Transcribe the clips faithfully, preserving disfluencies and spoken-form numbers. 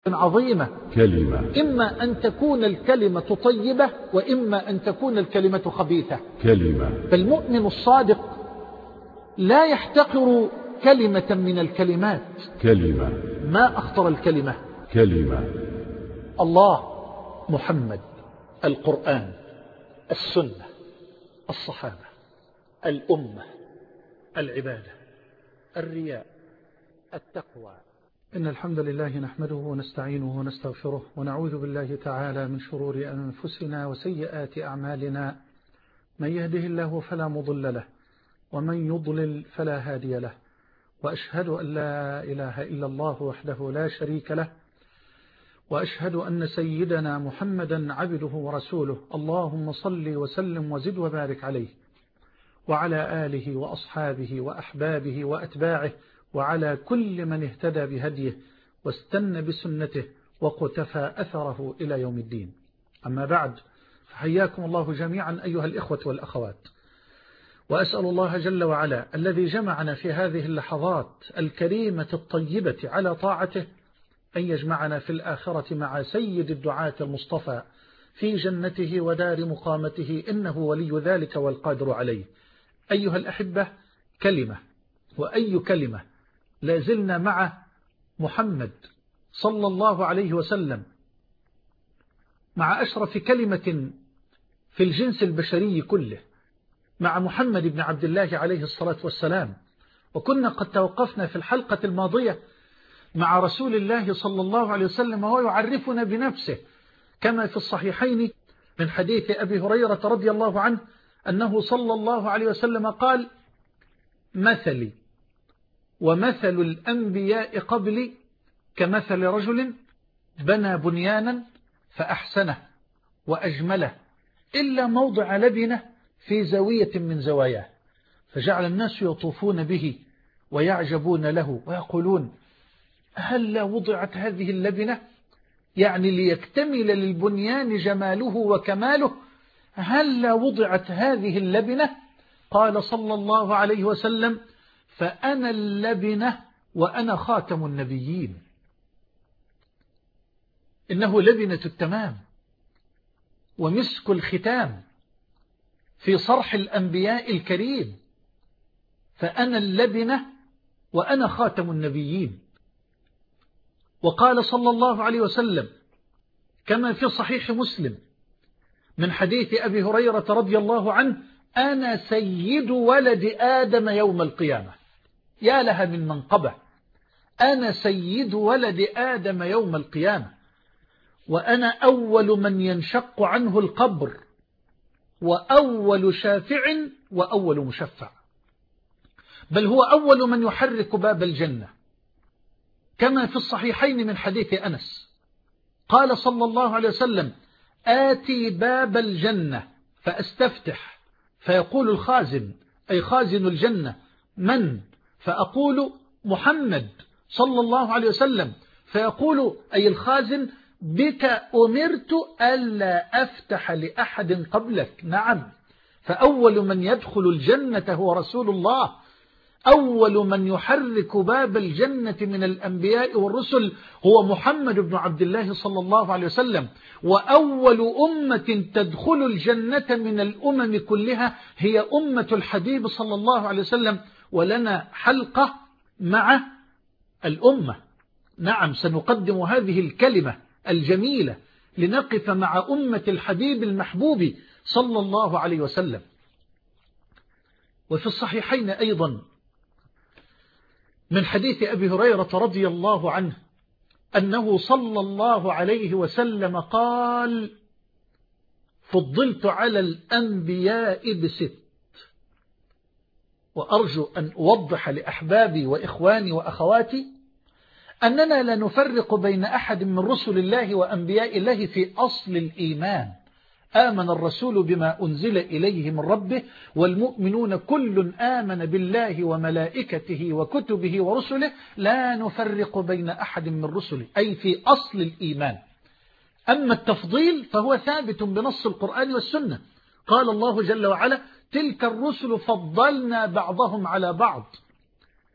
عظيمة. كلمة. إما أن تكون الكلمة طيبة وإما أن تكون الكلمة خبيثة. كلمة. فالمؤمن الصادق لا يحتقر كلمة من الكلمات. كلمة. ما أخطر الكلمة؟ كلمة. الله، محمد، القرآن، السنة، الصحابة، الأمة، العبادة، الرياء، التقوى. إن الحمد لله نحمده ونستعينه ونستغفره ونعوذ بالله تعالى من شرور أنفسنا وسيئات أعمالنا. من يهده الله فلا مضل له ومن يضلل فلا هادي له، وأشهد أن لا إله إلا الله وحده لا شريك له، وأشهد أن سيدنا محمدا عبده ورسوله. اللهم صل وسلم وزد وبارك عليه وعلى آله وأصحابه وأحبابه وأتباعه وعلى كل من اهتدى بهديه واستنى بسنته وقتفى أثره إلى يوم الدين. أما بعد، فحياكم الله جميعا أيها الإخوة والأخوات، وأسأل الله جل وعلا الذي جمعنا في هذه اللحظات الكريمة الطيبة على طاعته أن يجمعنا في الآخرة مع سيد الدعاة المصطفى في جنته ودار مقامته، إنه ولي ذلك والقادر عليه. أيها الأحبة، كلمة، وأي كلمة، لازلنا مع محمد صلى الله عليه وسلم، مع أشرف كلمة في الجنس البشري كله، مع محمد بن عبد الله عليه الصلاة والسلام. وكنا قد توقفنا في الحلقة الماضية مع رسول الله صلى الله عليه وسلم وهو يعرفنا بنفسه كما في الصحيحين من حديث أبي هريرة رضي الله عنه أنه صلى الله عليه وسلم قال: مثلي ومثل الأنبياء قبلي كمثل رجل بنى بنيانا فأحسنه وأجمله إلا موضع لبنة في زاوية من زواياه، فجعل الناس يطوفون به ويعجبون له ويقولون: هل لا وضعت هذه اللبنة؟ يعني ليكتمل للبنيان جماله وكماله، هل لا وضعت هذه اللبنة؟ قال صلى الله عليه وسلم: فأنا اللبنة وأنا خاتم النبيين. إنه لبنة التمام ومسك الختام في صرح الأنبياء الكريم، فأنا اللبنة وأنا خاتم النبيين. وقال صلى الله عليه وسلم كما في صحيح مسلم من حديث أبي هريرة رضي الله عنه: أنا سيد ولد آدم يوم القيامة. يا لها من منقبة، أنا سيد ولد آدم يوم القيامة، وأنا أول من ينشق عنه القبر، وأول شافع وأول مشفع، بل هو أول من يحرك باب الجنة، كما في الصحيحين من حديث أنس قال صلى الله عليه وسلم: آتي باب الجنة فأستفتح، فيقول الخازن، أي خازن الجنة: من؟ فأقول: محمد صلى الله عليه وسلم، فيقول أي الخازن: بك أمرت ألا أفتح لأحد قبلك. نعم، فأول من يدخل الجنة هو رسول الله، أول من يحرك باب الجنة من الأنبياء والرسل هو محمد بن عبد الله صلى الله عليه وسلم، وأول أمة تدخل الجنة من الأمم كلها هي أمة الحبيب صلى الله عليه وسلم. ولنا حلقة مع الأمة، نعم، سنقدم هذه الكلمة الجميلة لنقف مع أمة الحبيب المحبوب صلى الله عليه وسلم. وفي الصحيحين أيضا من حديث أبي هريرة رضي الله عنه أنه صلى الله عليه وسلم قال: فضلت على الأنبياء بست. وأرجو أن أوضح لأحبابي وإخواني وأخواتي أننا لا نفرق بين أحد من رسل الله وأنبياء الله في أصل الإيمان. آمن الرسول بما أنزل إليه من ربه والمؤمنون كل آمن بالله وملائكته وكتبه ورسله لا نفرق بين أحد من رسله، أي في أصل الإيمان. أما التفضيل فهو ثابت بنص القرآن والسنة. قال الله جل وعلا: تلك الرسل فضلنا بعضهم على بعض.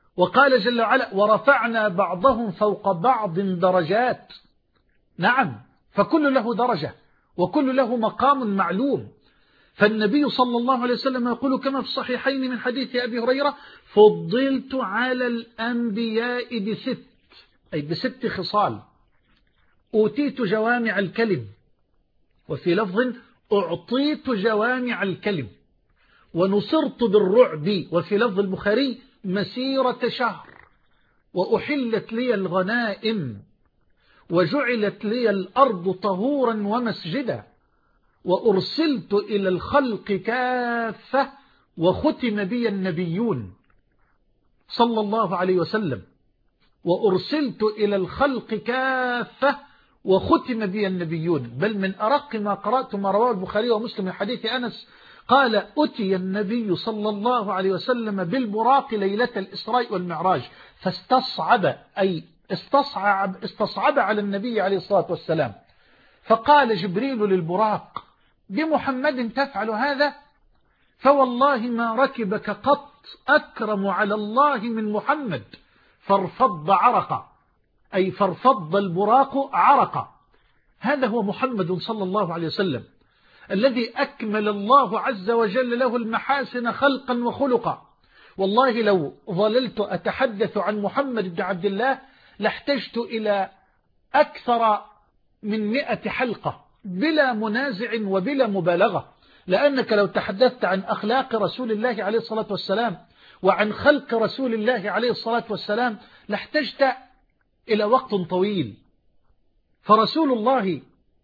وقال جل وعلا ورفعنا بعضهم فوق بعض درجات. نعم، فكل له درجة وكل له مقام معلوم. فالنبي صلى الله عليه وسلم يقول كما في الصحيحين من حديث أبي هريرة فضلت على الأنبياء بست، أي بست خصال: أوتيت جوامع الكلم، وفي لفظ أعطيت جوامع الكلم، ونصرت بالرعب، وفي لفظ البخاري مسيرة شهر، وأحلت لي الغنائم، وجعلت لي الأرض طهورا ومسجدا، وأرسلت إلى الخلق كافة، وختم بي النبيون صلى الله عليه وسلم، وأرسلت إلى الخلق كافة وختم بي النبيون. بل من أرق ما قرأت ما رواه البخاري ومسلم من حديث أنس قال أتي النبي صلى الله عليه وسلم بالبراق ليلة الإسراء والمعراج، فاستصعب، أي استصعب, استصعب على النبي عليه الصلاة والسلام، فقال جبريل للبراق بمحمد تفعل هذا؟ فوالله ما ركبك قط أكرم على الله من محمد، فارفض عرقا، أي فارفض البراق عرقا. هذا هو محمد صلى الله عليه وسلم الذي أكمل الله عز وجل له المحاسن خلقا وخلقا. والله لو ظللت أتحدث عن محمد بن عبد الله لاحتجت إلى أكثر من مئة حلقة بلا منازع وبلا مبالغة، لأنك لو تحدثت عن أخلاق رسول الله عليه الصلاة والسلام وعن خلق رسول الله عليه الصلاة والسلام لاحتجت إلى وقت طويل. فرسول الله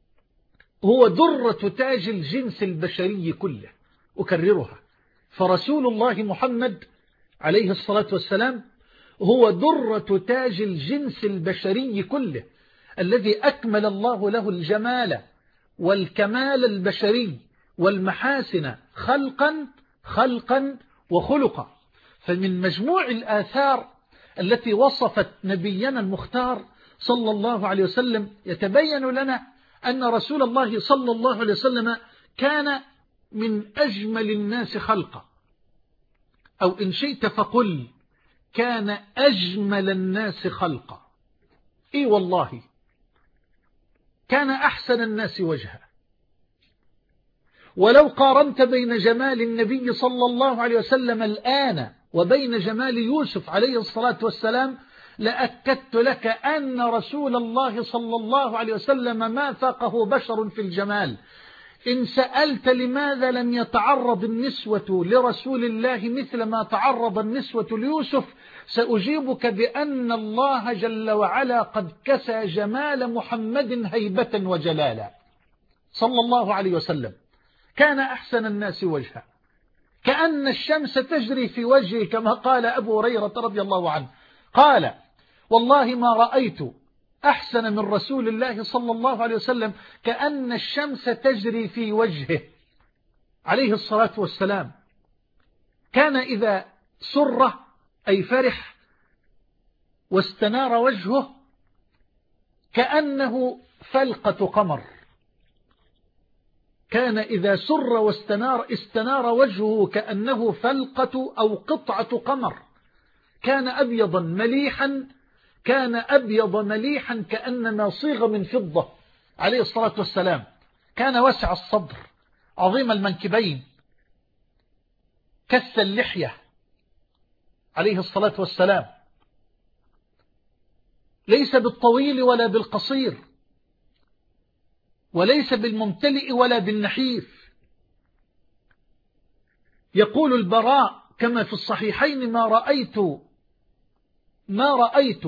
هو درة تاج الجنس البشري كله، أكررها، فرسول الله محمد عليه الصلاة والسلام هو درة تاج الجنس البشري كله، الذي أكمل الله له الجمال والكمال البشري والمحاسن خلقا خلقا وخلقا. فمن مجموع الآثار التي وصفت نبينا المختار صلى الله عليه وسلم يتبين لنا أن رسول الله صلى الله عليه وسلم كان من أجمل الناس خلقا، أو إن شئت فقل كان أجمل الناس خلقا. إي والله كان أحسن الناس وجها. ولو قارنت بين جمال النبي صلى الله عليه وسلم الآن وبين جمال يوسف عليه الصلاة والسلام لأكدت لك أن رسول الله صلى الله عليه وسلم ما فاقه بشر في الجمال. إن سألت لماذا لم يتعرض النسوة لرسول الله مثل ما تعرض النسوة ليوسف، سأجيبك بأن الله جل وعلا قد كسى جمال محمد هيبة وجلالا صلى الله عليه وسلم. كان أحسن الناس وجها، كأن الشمس تجري في وجهه، كما قال أبو هريرة رضي الله عنه قال والله ما رأيت أحسن من رسول الله صلى الله عليه وسلم، كأن الشمس تجري في وجهه عليه الصلاة والسلام. كان إذا سر أي فرح واستنار وجهه كأنه فلقة قمر. كان إذا سر واستنار استنار وجهه كأنه فلقة أو قطعة قمر. كان أبيضا مليحا، كان أبيض مليحا كأنما صيغ من فضة عليه الصلاة والسلام. كان واسع الصدر عظيم المنكبين كث اللحية عليه الصلاة والسلام، ليس بالطويل ولا بالقصير، وليس بالممتلئ ولا بالنحيف. يقول البراء كما في الصحيحين ما رأيت ما رأيت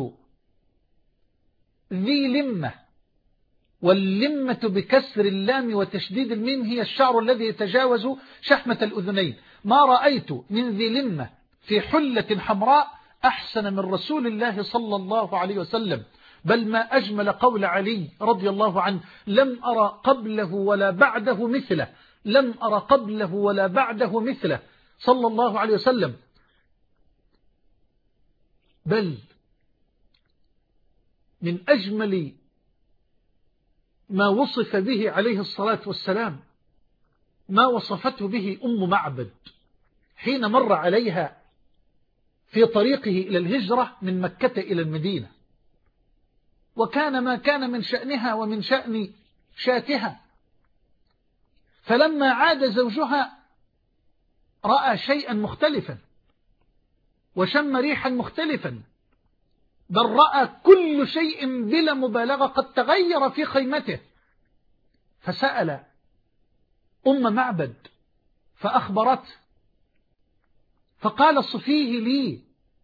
ذي لمة، واللمة بكسر اللام وتشديد الميم هي الشعر الذي يتجاوز شحمة الأذنين. ما رأيت من ذي لمة في حلة حمراء أحسن من رسول الله صلى الله عليه وسلم. بل ما أجمل قول علي رضي الله عنه لم أرى قبله ولا بعده مثله، لم أرى قبله ولا بعده مثله صلى الله عليه وسلم. بل من أجمل ما وصف به عليه الصلاة والسلام ما وصفته به أم معبد حين مر عليها في طريقه إلى الهجرة من مكة إلى المدينة، وكان ما كان من شأنها ومن شأن شاتها. فلما عاد زوجها رأى شيئا مختلفا وشم ريحا مختلفا، بل رأى كل شيء بلا مبالغة قد تغير في خيمته. فسأل أم معبد فأخبرته، فقال صفيه لي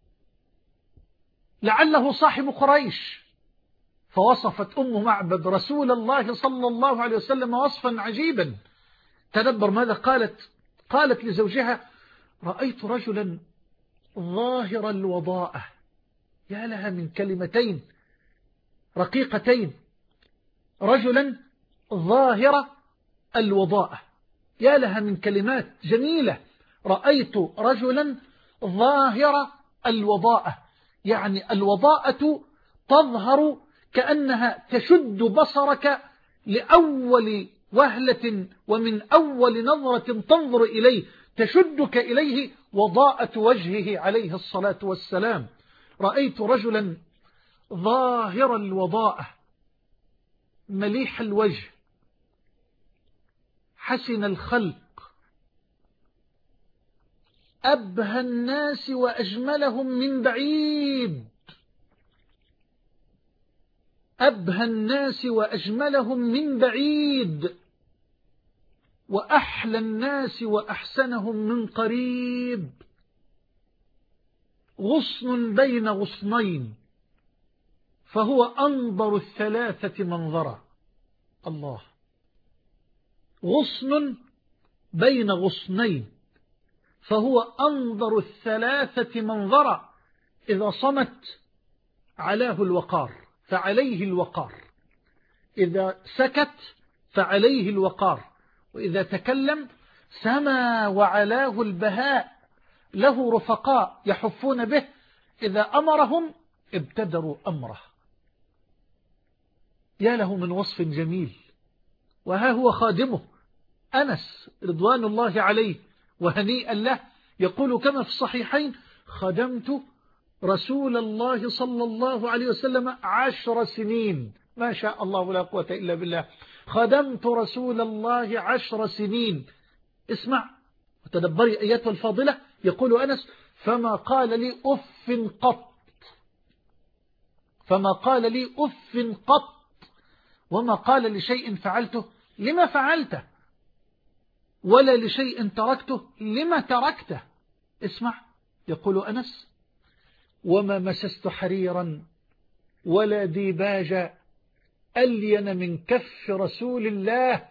لعله صاحب قريش. فوصفت أم معبد رسول الله صلى الله عليه وسلم وصفا عجيبا. تدبر ماذا قالت. قالت لزوجها: رأيت رجلا ظاهر الوضاءة. يا لها من كلمتين رقيقتين، رجلا ظاهر الوضاءة، يا لها من كلمات جميلة. رأيت رجلا ظاهر الوضاءة، يعني الوضاءة تظهر كأنها تشد بصرك لأول وهلة ومن أول نظرة تنظر إليه، تشدك إليه وضاءة وجهه عليه الصلاة والسلام. رأيت رجلا ظاهر الوضاءة مليح الوجه حسن الخلق أبهى الناس وأجملهم من بعيد، أبهى الناس وأجملهم من بعيد، وأحلى الناس وأحسنهم من قريب، غصن بين غصنين فهو أنظر الثلاثة منظرا. الله، غصن بين غصنين فهو أنظر الثلاثة منظرا. إذا صمت علاه الوقار فعليه الوقار، إذا سكت فعليه الوقار، وإذا تكلم سما وعلاه البهاء. له رفقاء يحفون به، إذا أمرهم ابتدروا أمره. يا له من وصف جميل. وها هو خادمه أنس رضوان الله عليه وهنيئا له يقول كما في الصحيحين: خدمت رسول الله صلى الله عليه وسلم عشر سنين. ما شاء الله لا قوة إلا بالله. خدمت رسول الله عشر سنين. اسمع وتدبري أيتها الفاضلة. يقول أنس: فما قال لي أف قط، فما قال لي أف قط، وما قال لشيء فعلته لما فعلته، ولا لشيء تركته لما تركته. اسمع، يقول أنس: وما مسست حريرا ولا ديباجا ألين من كف رسول الله،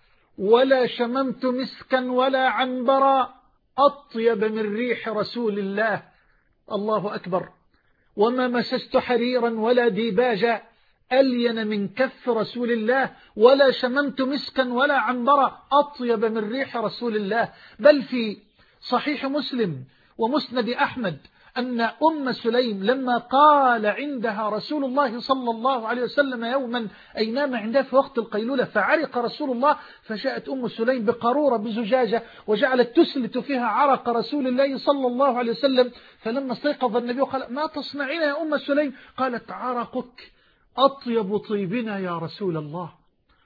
ولا شممت مسكا ولا عنبرا أطيب من ريح رسول الله. الله أكبر. وما مسست حريرا ولا ديباجا ألين من كف رسول الله، ولا شممت مسكا ولا عنبرا أطيب من ريح رسول الله. بل في صحيح مسلم ومسند أحمد أن أم سليم لما قال عندها رسول الله صلى الله عليه وسلم يوما أي نام عندها في وقت القيلولة فعرق رسول الله، فجاءت أم سليم بقارورة بزجاجة وجعلت تسلت فيها عرق رسول الله صلى الله عليه وسلم. فلما استيقظ النبي قال: ما تصنعين يا أم سليم؟ قالت: عرقك أطيب طيبنا يا رسول الله،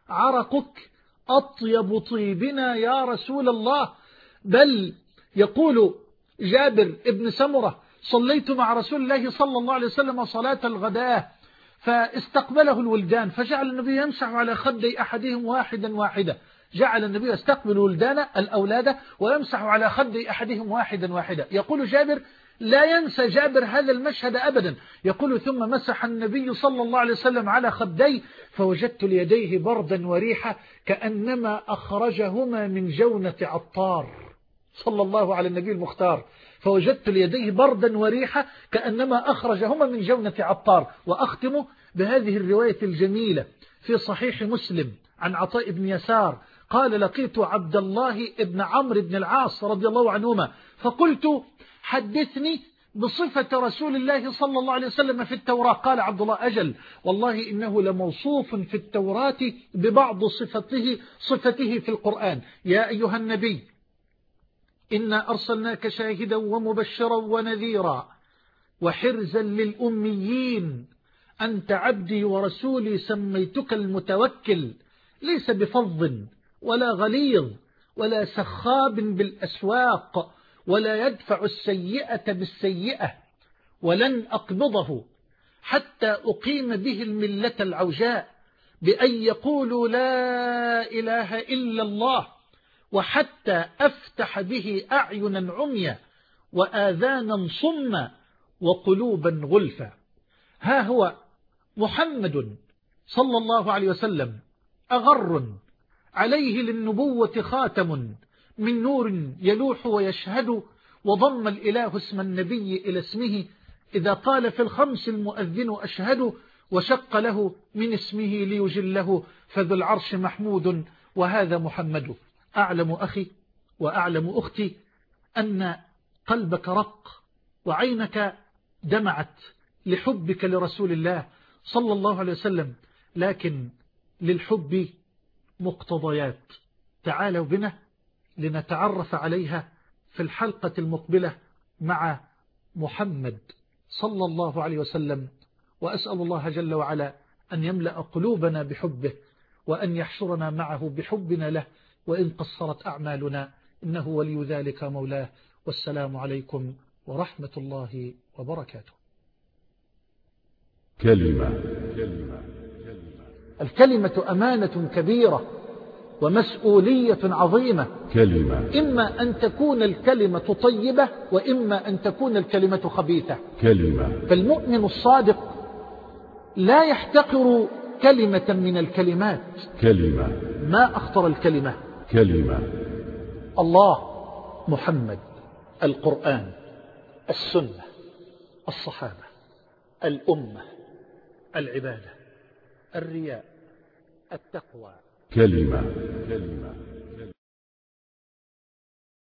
عرقك أطيب طيبنا يا رسول الله. بل يقول جابر ابن سمرة: صليت مع رسول الله صلى الله عليه وسلم صلاة الغداء فاستقبله الولدان، فجعل النبي يمسح على خدي أحدهم واحدا واحدا. جعل النبي يستقبل الولدان الأولاد ويمسح على خدي أحدهم واحدا واحدا. يقول جابر: لا ينسى جابر هذا المشهد أبدا. يقول: ثم مسح النبي صلى الله عليه وسلم على خدي فوجدت ليديه بردا وريحة كأنما أخرجهما من جونة عطار. صلى الله على النبي المختار. فوجدت ليديه بردا وريحة كأنما أخرجهما من جونة عطار. وأختم بهذه الرواية الجميلة في صحيح مسلم عن عطاء بن يسار قال: لقيت عبد الله بن عمرو بن العاص رضي الله عنهما فقلت: حدثني بصفة رسول الله صلى الله عليه وسلم في التوراة. قال عبد الله: أجل والله إنه لموصوف في التوراة ببعض صفته, صفته في القرآن. يا أيها النبي إنا أرسلناك شاهدا ومبشرا ونذيرا وحرزا للأميين. أنت عبدي ورسولي سميتك المتوكل، ليس بفظ ولا غليظ ولا سخاب بالأسواق، ولا يدفع السيئة بالسيئة، ولن أقبضه حتى أقيم به الملة العوجاء، بأن يقولوا لا إله إلا الله، وحتى أفتح به أعينا عميا وآذانا صما وقلوبا غلفا. ها هو محمد صلى الله عليه وسلم أغر عليه للنبوة خاتم من نور يلوح ويشهد، وضم الإله اسم النبي إلى اسمه إذا قال في الخمس المؤذن أشهد، وشق له من اسمه ليجله فذو العرش محمود وهذا محمد. أعلم أخي وأعلم أختي أن قلبك رق وعينك دمعت لحبك لرسول الله صلى الله عليه وسلم، لكن للحب مقتضيات. تعالوا بنا لنتعرف عليها في الحلقة المقبلة مع محمد صلى الله عليه وسلم، وأسأل الله جل وعلا أن يملأ قلوبنا بحبه، وأن يحشرنا معه بحبنا له، وإن قصرت أعمالنا إنه ولي ذلك مولاه. والسلام عليكم ورحمة الله وبركاته. كلمة. الكلمة أمانة كبيرة ومسؤولية عظيمة. كلمة. إما أن تكون الكلمة طيبة وإما أن تكون الكلمة خبيثة. كلمة. فالمؤمن الصادق لا يحتقر كلمة من الكلمات. كلمة. ما أخطر الكلمة؟ كلمة. الله، محمد، القرآن، السنة، الصحابة، الأمة، العبادة، الرياء، التقوى. كلمة.